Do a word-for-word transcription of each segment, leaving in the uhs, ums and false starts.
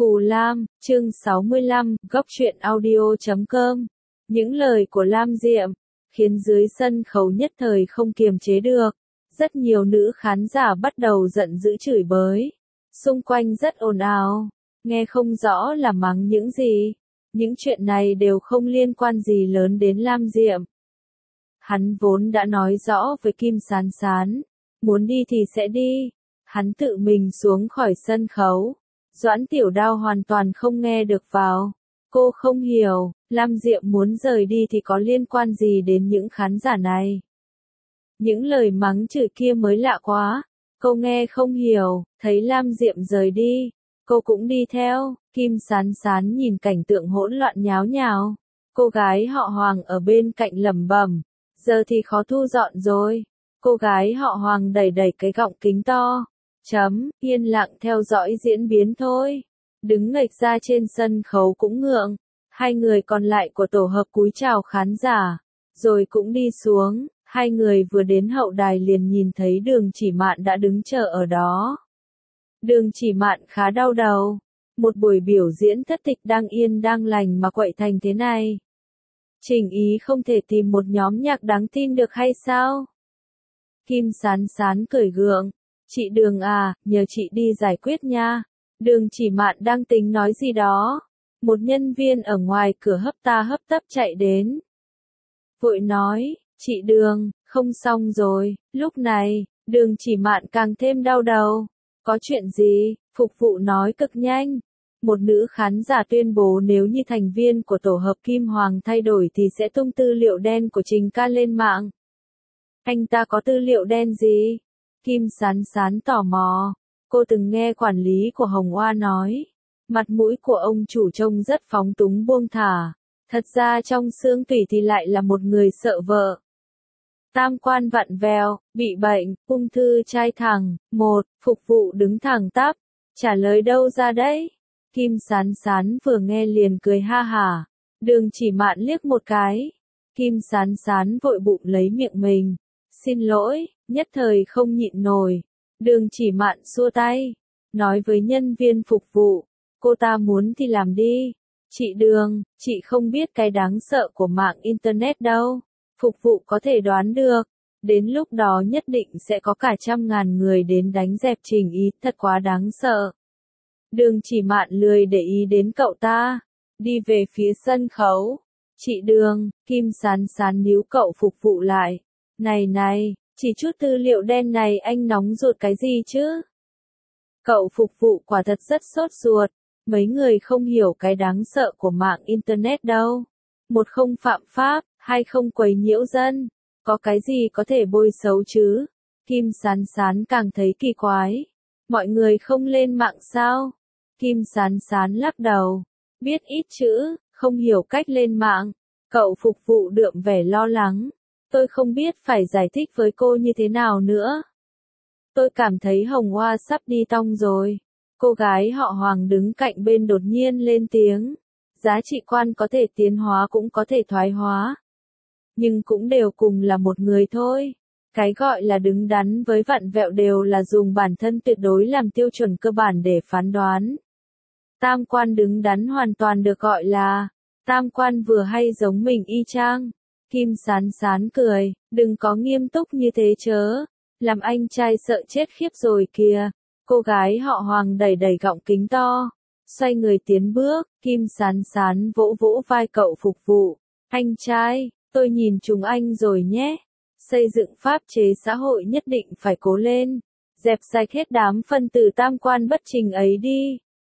Phù Lam, chương sáu mươi lăm, góc truyện audio chấm com. Những lời của Lam Diệm khiến dưới sân khấu nhất thời không kiềm chế được. Rất nhiều nữ khán giả bắt đầu giận dữ chửi bới. Xung quanh rất ồn ào, nghe không rõ là mắng những gì. Những chuyện này đều không liên quan gì lớn đến Lam Diệm. Hắn vốn đã nói rõ với Kim Sán Sán, muốn đi thì sẽ đi. Hắn tự mình xuống khỏi sân khấu. Doãn Tiểu Đao hoàn toàn không nghe được vào. Cô không hiểu, Lam Diệm muốn rời đi thì có liên quan gì đến những khán giả này. Những lời mắng chửi kia mới lạ quá. Cô nghe không hiểu, thấy Lam Diệm rời đi. Cô cũng đi theo. Kim Sán Sán nhìn cảnh tượng hỗn loạn nháo nhào. Cô gái họ Hoàng ở bên cạnh lẩm bẩm. Giờ thì khó thu dọn rồi. Cô gái họ Hoàng đẩy đẩy cái gọng kính to. Chấm, yên lặng theo dõi diễn biến thôi. Đứng nghệch ra trên sân khấu cũng ngượng. Hai người còn lại của tổ hợp cúi chào khán giả. Rồi cũng đi xuống. Hai người vừa đến hậu đài liền nhìn thấy Đường Chỉ Mạn đã đứng chờ ở đó. Đường Chỉ Mạn khá đau đầu. Một buổi biểu diễn thất tịch đang yên đang lành mà quậy thành thế này. Trình Ý không thể tìm một nhóm nhạc đáng tin được hay sao? Kim Sán Sán cười gượng. Chị Đường à, nhờ chị đi giải quyết nha. Đường Chỉ Mạn đang tính nói gì đó. Một nhân viên ở ngoài cửa hấp ta hấp tấp chạy đến. Vội nói, chị Đường, không xong rồi. Lúc này, Đường Chỉ Mạn càng thêm đau đầu. Có chuyện gì? Phục vụ nói cực nhanh. Một nữ khán giả tuyên bố nếu như thành viên của tổ hợp Kim Hoàng thay đổi thì sẽ tung tư liệu đen của Trình ca lên mạng. Anh ta có tư liệu đen gì? Kim Sán Sán tò mò. Cô từng nghe quản lý của Hồng Oa nói. Mặt mũi của ông chủ trông rất phóng túng buông thả. Thật ra trong xương tủy thì lại là một người sợ vợ. Tam quan vặn vẹo, bị bệnh, ung thư trai thẳng. Một, phục vụ đứng thẳng tắp. Trả lời đâu ra đấy? Kim Sán Sán vừa nghe liền cười ha hả. Đường Chỉ Mạn liếc một cái. Kim Sán Sán vội bụng lấy miệng mình. Xin lỗi, nhất thời không nhịn nổi. Đường Chỉ Mạn xua tay. Nói với nhân viên phục vụ. Cô ta muốn thì làm đi. Chị Đường, chị không biết cái đáng sợ của mạng Internet đâu. Phục vụ có thể đoán được. Đến lúc đó nhất định sẽ có cả trăm ngàn người đến đánh dẹp Trình Ý. Thật quá đáng sợ. Đường Chỉ Mạn lười để ý đến cậu ta. Đi về phía sân khấu. Chị Đường, Kim Sán Sán níu cậu phục vụ lại. Này này, chỉ chút tư liệu đen này anh nóng ruột cái gì chứ? Cậu phục vụ quả thật rất sốt ruột. Mấy người không hiểu cái đáng sợ của mạng Internet đâu. Một không phạm pháp, hai không quấy nhiễu dân. Có cái gì có thể bôi xấu chứ? Kim Sán Sán càng thấy kỳ quái. Mọi người không lên mạng sao? Kim Sán Sán lắc đầu. Biết ít chữ, không hiểu cách lên mạng. Cậu phục vụ đượm vẻ lo lắng. Tôi không biết phải giải thích với cô như thế nào nữa. Tôi cảm thấy Hồng Hoa sắp đi tong rồi. Cô gái họ Hoàng đứng cạnh bên đột nhiên lên tiếng. Giá trị quan có thể tiến hóa cũng có thể thoái hóa. Nhưng cũng đều cùng là một người thôi. Cái gọi là đứng đắn với vặn vẹo đều là dùng bản thân tuyệt đối làm tiêu chuẩn cơ bản để phán đoán. Tam quan đứng đắn hoàn toàn được gọi là tam quan vừa hay giống mình y chang. Kim Sán Sán cười, đừng có nghiêm túc như thế chớ. Làm anh trai sợ chết khiếp rồi kìa. Cô gái họ Hoàng đẩy đẩy gọng kính to. Xoay người tiến bước, Kim Sán Sán vỗ vỗ vai cậu phục vụ. Anh trai, tôi nhìn chúng anh rồi nhé. Xây dựng pháp chế xã hội nhất định phải cố lên. Dẹp sạch hết đám phân tử tam quan bất trình ấy đi.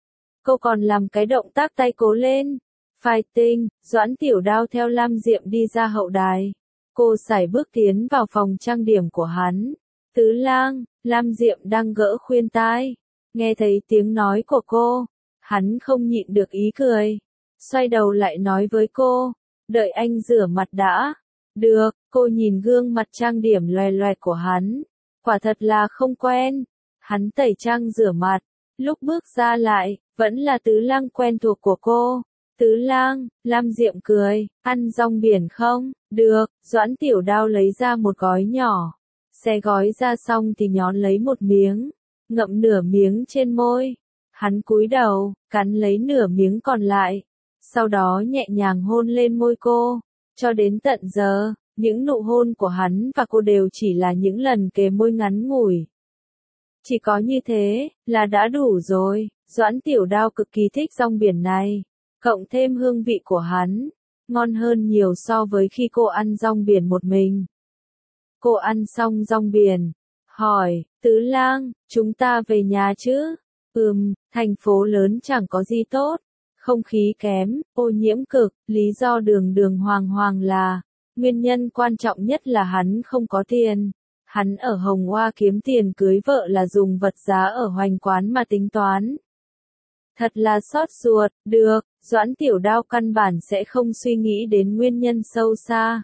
Cô còn làm cái động tác tay cố lên. Fighting, Doãn Tiểu Đao theo Lam Diệm đi ra hậu đài. Cô sải bước tiến vào phòng trang điểm của hắn. Tứ Lang, Lam Diệm đang gỡ khuyên tai. Nghe thấy tiếng nói của cô. Hắn không nhịn được ý cười. Xoay đầu lại nói với cô. Đợi anh rửa mặt đã. Được, cô nhìn gương mặt trang điểm loè loẹt của hắn. Quả thật là không quen. Hắn tẩy trang rửa mặt. Lúc bước ra lại, vẫn là Tứ Lang quen thuộc của cô. Tứ Lang, Lam Diệm cười, ăn rong biển không? Được, Doãn Tiểu Đao lấy ra một gói nhỏ. Xé gói ra xong thì nhón lấy một miếng. Ngậm nửa miếng trên môi. Hắn cúi đầu, cắn lấy nửa miếng còn lại, sau đó nhẹ nhàng hôn lên môi cô. Cho đến tận giờ, những nụ hôn của hắn và cô đều chỉ là những lần kề môi ngắn ngủi. Chỉ có như thế, là đã đủ rồi. Doãn Tiểu Đao cực kỳ thích rong biển này. Cộng thêm hương vị của hắn, ngon hơn nhiều so với khi cô ăn rong biển một mình. Cô ăn xong rong biển, hỏi, Tứ Lang, chúng ta về nhà chứ? Ừm, thành phố lớn chẳng có gì tốt. Không khí kém, ô nhiễm cực, lý do đường đường hoàng hoàng là, nguyên nhân quan trọng nhất là hắn không có tiền. Hắn ở Hồng Hoa kiếm tiền cưới vợ là dùng vật giá ở Hoành Quán mà tính toán. Thật là xót ruột, được, Doãn Tiểu Đao căn bản sẽ không suy nghĩ đến nguyên nhân sâu xa.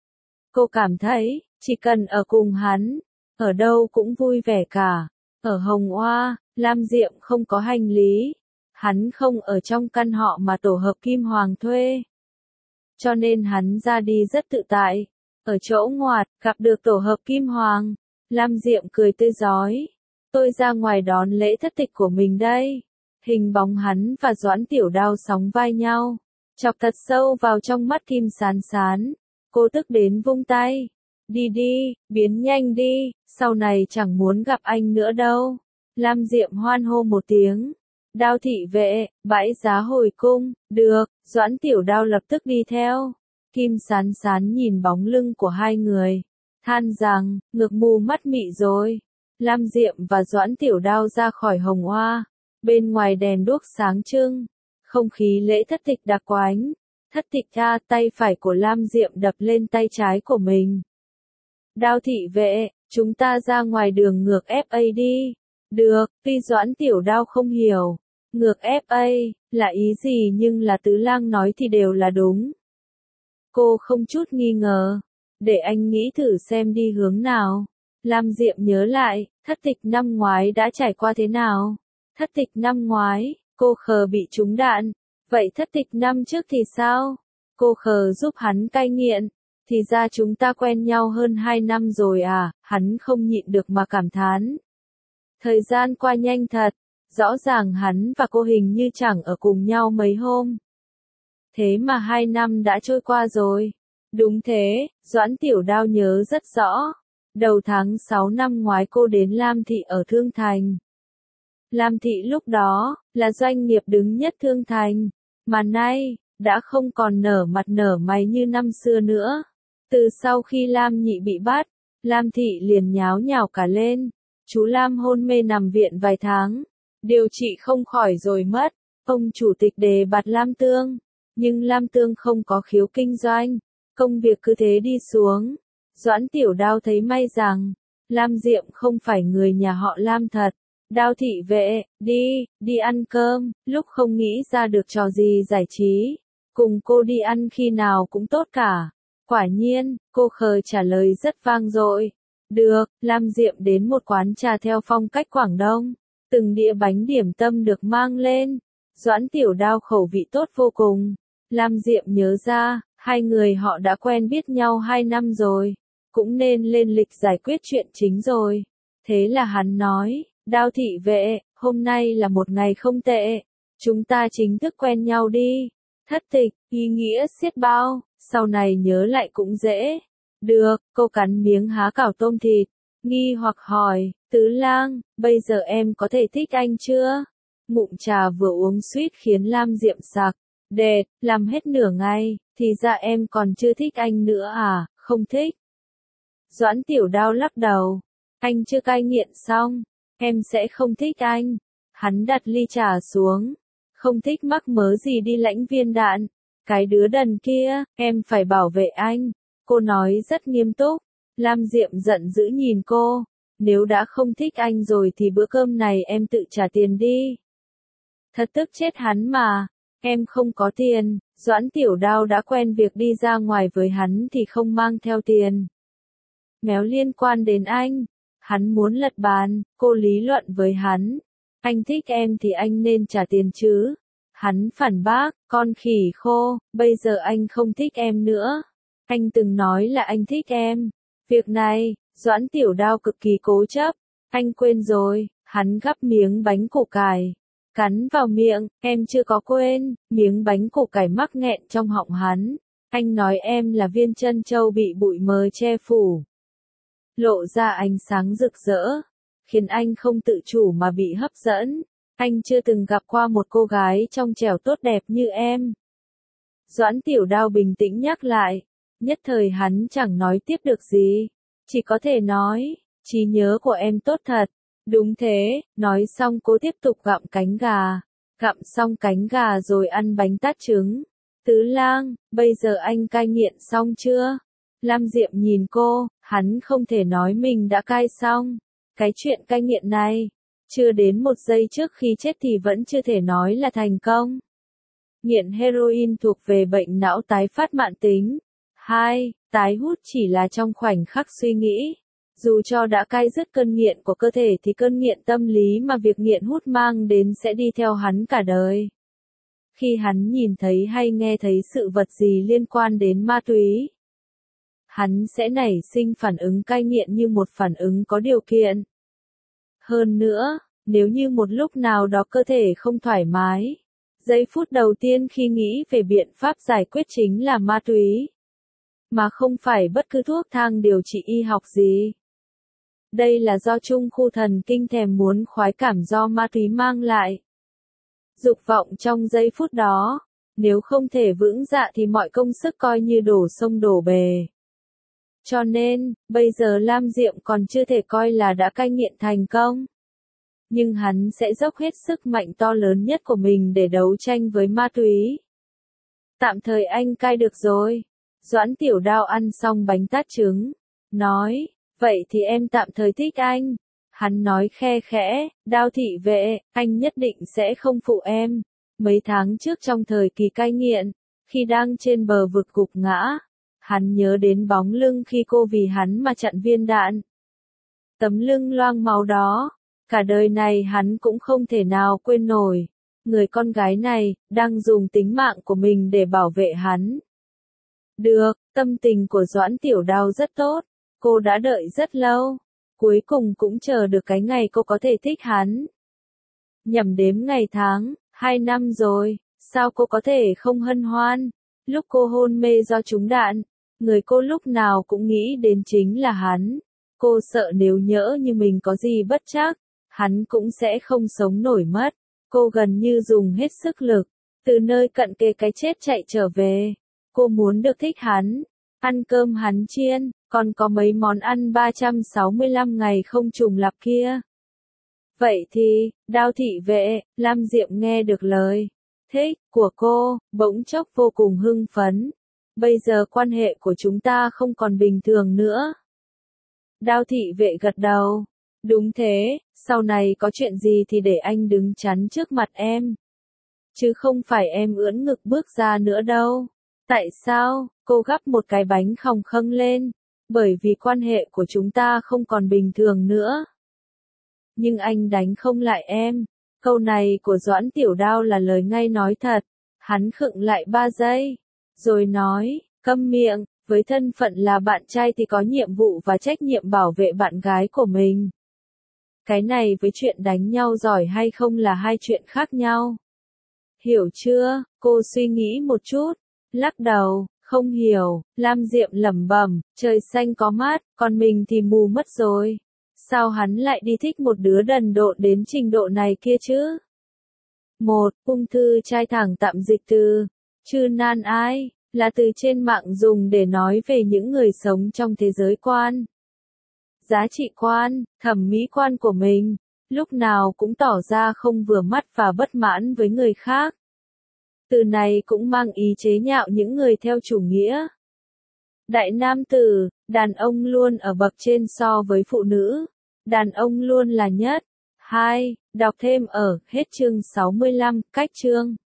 Cô cảm thấy, chỉ cần ở cùng hắn, ở đâu cũng vui vẻ cả. Ở Hồng Hoa, Lam Diệm không có hành lý. Hắn không ở trong căn họ mà tổ hợp Kim Hoàng thuê. Cho nên hắn ra đi rất tự tại. Ở chỗ ngoặt, gặp được tổ hợp Kim Hoàng. Lam Diệm cười tươi rói. Tôi ra ngoài đón lễ thất tịch của mình đây. Hình bóng hắn và Doãn Tiểu Đao sóng vai nhau. Chọc thật sâu vào trong mắt Kim Sán Sán. Cô tức đến vung tay. Đi đi, biến nhanh đi, sau này chẳng muốn gặp anh nữa đâu. Lam Diệm hoan hô một tiếng. Đao thị vệ, bãi giá hồi cung, được, Doãn Tiểu Đao lập tức đi theo. Kim Sán Sán nhìn bóng lưng của hai người, than rằng, ngực mù mắt mị rồi. Lam Diệm và Doãn Tiểu Đao ra khỏi Hồng Hoa, bên ngoài đèn đuốc sáng trưng, không khí lễ thất tịch đặc quánh. Thất tịch ra, tay phải của Lam Diệm đập lên tay trái của mình. Đao thị vệ, chúng ta ra ngoài đường ngược ép a đi. Được, tuy Doãn Tiểu Đao không hiểu, ngược ép a là ý gì nhưng là Tứ Lang nói thì đều là đúng. Cô không chút nghi ngờ, để anh nghĩ thử xem đi hướng nào. Lam Diệm nhớ lại, thất tịch năm ngoái đã trải qua thế nào. Thất tịch năm ngoái, cô khờ bị trúng đạn, vậy thất tịch năm trước thì sao? Cô khờ giúp hắn cai nghiện, thì ra chúng ta quen nhau hơn hai năm rồi à, hắn không nhịn được mà cảm thán. Thời gian qua nhanh thật, rõ ràng hắn và cô hình như chẳng ở cùng nhau mấy hôm. Thế mà hai năm đã trôi qua rồi. Đúng thế, Doãn Tiểu Đao nhớ rất rõ. Đầu tháng sáu năm ngoái cô đến Lam Thị ở Thương Thành. Lam Thị lúc đó, là doanh nghiệp đứng nhất Thương Thành, mà nay, đã không còn nở mặt nở mày như năm xưa nữa. Từ sau khi Lam Nhị bị bắt, Lam Thị liền nháo nhào cả lên. Chú Lam hôn mê nằm viện vài tháng, điều trị không khỏi rồi mất. Ông chủ tịch đề bạt Lam Tương, nhưng Lam Tương không có khiếu kinh doanh, công việc cứ thế đi xuống. Doãn Tiểu Đao thấy may rằng, Lam Diệm không phải người nhà họ Lam thật. Đao thị vệ, đi, đi ăn cơm, lúc không nghĩ ra được trò gì giải trí, cùng cô đi ăn khi nào cũng tốt cả. Quả nhiên, cô khờ trả lời rất vang dội. Được, Lam Diệm đến một quán trà theo phong cách Quảng Đông. Từng đĩa bánh điểm tâm được mang lên. Doãn Tiểu Đao khẩu vị tốt vô cùng. Lam Diệm nhớ ra, hai người họ đã quen biết nhau hai năm rồi. Cũng nên lên lịch giải quyết chuyện chính rồi. Thế là hắn nói, Đao thị vệ, hôm nay là một ngày không tệ. Chúng ta chính thức quen nhau đi. Thất tịch, ý nghĩa xiết bao, sau này nhớ lại cũng dễ. Được, cô cắn miếng há cảo tôm thịt, nghi hoặc hỏi, Tứ Lang, bây giờ em có thể thích anh chưa? Ngụm trà vừa uống suýt khiến Lam Diệm sặc, đệt, làm hết nửa ngày, thì ra em còn chưa thích anh nữa à, không thích. Doãn Tiểu Đao lắc đầu, anh chưa cai nghiện xong, em sẽ không thích anh. Hắn đặt ly trà xuống, không thích mắc mớ gì đi lãnh viên đạn. Cái đứa đần kia, em phải bảo vệ anh. Cô nói rất nghiêm túc. Lam Diệm giận dữ nhìn cô. Nếu đã không thích anh rồi thì bữa cơm này em tự trả tiền đi. Thật tức chết hắn mà. Em không có tiền. Doãn Tiểu Đao đã quen việc đi ra ngoài với hắn thì không mang theo tiền. Méo liên quan đến anh. Hắn muốn lật bàn. Cô lý luận với hắn. Anh thích em thì anh nên trả tiền chứ. Hắn phản bác, con khỉ khô, bây giờ anh không thích em nữa. Anh từng nói là anh thích em. Việc này, Doãn Tiểu Đao cực kỳ cố chấp. Anh quên rồi, hắn gắp miếng bánh củ cải. cắn vào miệng, em chưa có quên, miếng bánh củ cải mắc nghẹn trong họng hắn. Anh nói em là viên trân châu bị bụi mờ che phủ. Lộ ra ánh sáng rực rỡ, khiến anh không tự chủ mà bị hấp dẫn. Anh chưa từng gặp qua một cô gái trong trẻo tốt đẹp như em. Doãn Tiểu Đao bình tĩnh nhắc lại, nhất thời hắn chẳng nói tiếp được gì, chỉ có thể nói, trí nhớ của em tốt thật. Đúng thế, nói xong cô tiếp tục gặm cánh gà, gặm xong cánh gà rồi ăn bánh tát trứng. Tứ Lang, bây giờ anh cai nghiện xong chưa? Lam Diệm nhìn cô, hắn không thể nói mình đã cai xong. Cái chuyện cai nghiện này, chưa đến một giây trước khi chết thì vẫn chưa thể nói là thành công. Nghiện heroin thuộc về bệnh não tái phát mãn tính. Hai, tái hút chỉ là trong khoảnh khắc suy nghĩ. Dù cho đã cai dứt cơn nghiện của cơ thể thì cơn nghiện tâm lý mà việc nghiện hút mang đến sẽ đi theo hắn cả đời. Khi hắn nhìn thấy hay nghe thấy sự vật gì liên quan đến ma túy, hắn sẽ nảy sinh phản ứng cai nghiện như một phản ứng có điều kiện. Hơn nữa, nếu như một lúc nào đó cơ thể không thoải mái, giây phút đầu tiên khi nghĩ về biện pháp giải quyết chính là ma túy, mà không phải bất cứ thuốc thang điều trị y học gì. Đây là do trung khu thần kinh thèm muốn khoái cảm do ma túy mang lại. Dục vọng trong giây phút đó, nếu không thể vững dạ thì mọi công sức coi như đổ sông đổ bề. Cho nên, bây giờ Lam Diệm còn chưa thể coi là đã cai nghiện thành công. Nhưng hắn sẽ dốc hết sức mạnh to lớn nhất của mình để đấu tranh với ma túy. Tạm thời anh cai được rồi. Doãn Tiểu Đao ăn xong bánh tát trứng, nói, vậy thì em tạm thời thích anh. Hắn nói khe khẽ, Đao thị vệ, anh nhất định sẽ không phụ em. Mấy tháng trước trong thời kỳ cai nghiện, khi đang trên bờ vực gục ngã, hắn nhớ đến bóng lưng khi cô vì hắn mà chặn viên đạn. Tấm lưng loang máu đó, cả đời này hắn cũng không thể nào quên nổi. Người con gái này, đang dùng tính mạng của mình để bảo vệ hắn. Được, tâm tình của Doãn Tiểu Đao rất tốt. Cô đã đợi rất lâu. Cuối cùng cũng chờ được cái ngày cô có thể thích hắn. Nhẩm đếm ngày tháng, hai năm rồi, sao cô có thể không hân hoan? Lúc cô hôn mê do trúng đạn, người cô lúc nào cũng nghĩ đến chính là hắn. Cô sợ nếu nhỡ như mình có gì bất trắc, hắn cũng sẽ không sống nổi mất. Cô gần như dùng hết sức lực, từ nơi cận kề cái chết chạy trở về. Cô muốn được thích hắn, ăn cơm hắn chiên, còn có mấy món ăn ba trăm sáu mươi lăm ngày không trùng lặp kia. Vậy thì, Đao thị vệ, Lam Diệm nghe được lời thích của cô, bỗng chốc vô cùng hưng phấn. Bây giờ quan hệ của chúng ta không còn bình thường nữa. Đao thị vệ gật đầu. Đúng thế, sau này có chuyện gì thì để anh đứng chắn trước mặt em. Chứ không phải em ưỡn ngực bước ra nữa đâu. Tại sao? Cô gắp một cái bánh khòng khâng lên. Bởi vì quan hệ của chúng ta không còn bình thường nữa. Nhưng anh đánh không lại em. Câu này của Doãn Tiểu Đao là lời ngay nói thật. Hắn khựng lại ba giây. Rồi nói, câm miệng, với thân phận là bạn trai thì có nhiệm vụ và trách nhiệm bảo vệ bạn gái của mình. Cái này với chuyện đánh nhau giỏi hay không là hai chuyện khác nhau. Hiểu chưa? Cô suy nghĩ một chút. Lắc đầu, không hiểu. Lam Diệm lẩm bẩm, trời xanh có mát, còn mình thì mù mất rồi. Sao hắn lại đi thích một đứa đần độn đến trình độ này kia chứ? Một, ung thư trai thẳng tạm dịch từ chư nan ai, là từ trên mạng dùng để nói về những người sống trong thế giới quan, giá trị quan, thẩm mỹ quan của mình, lúc nào cũng tỏ ra không vừa mắt và bất mãn với người khác. Từ này cũng mang ý chế nhạo những người theo chủ nghĩa đại nam tử, đàn ông luôn ở bậc trên so với phụ nữ, đàn ông luôn là nhất. Hai, đọc thêm ở hết chương sáu mươi lăm, cách chương.